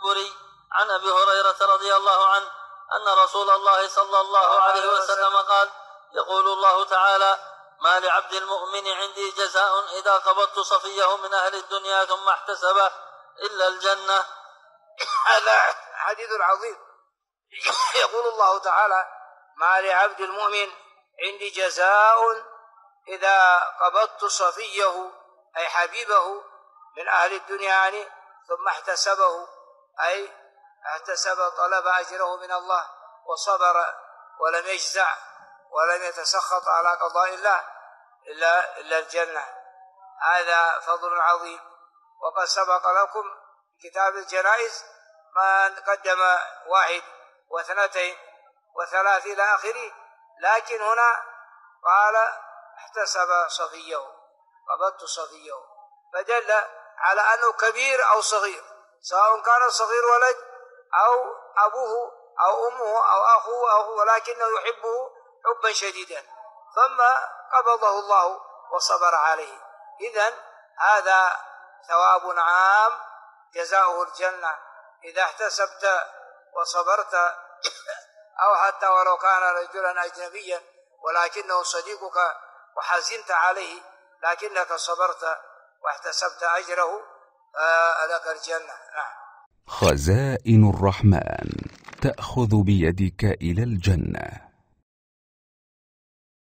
المقبري عن أبي هريرة رضي الله عنه أن رسول الله صلى الله عليه وسلم قال: يقول الله تعالى: ما لعبد المؤمن عندي جزاء إذا قبضت صفيه من أهل الدنيا ثم احتسبه إلا الجنة. هذا حديث عظيم. يقول الله تعالى: ما لعبد المؤمن عندي جزاء إذا قبضت صفيه أي حبيبه من أهل الدنيا يعني ثم احتسبه أي احتسب طلب أجره من الله وصبر ولم يجزع ولم يتسخط على قضاء الله إلا الجنة. هذا فضل عظيم. وقد سبق لكم كتاب الجنائز ما قدم 1 و2 و3 إلى آخره، لكن هنا قال احتسب صفيه، قبضت صفيه، فدل على أنه كبير أو صغير، سواء كان صغير ولد أو أبوه أو أمه أو أخوه ولكنه يحبه حبا شديدا، ثم قبضه الله وصبر عليه. إذن هذا ثواب عام جزاؤه الجنة إذا احتسبت وصبرت، أو حتى ولو كان رجلا أجنبيا ولكنه صديقك وحزنت عليه لكنك صبرت واحتسبت أجره لك الجنة. خزائن الرحمن تأخذ بيدك إلى الجنة.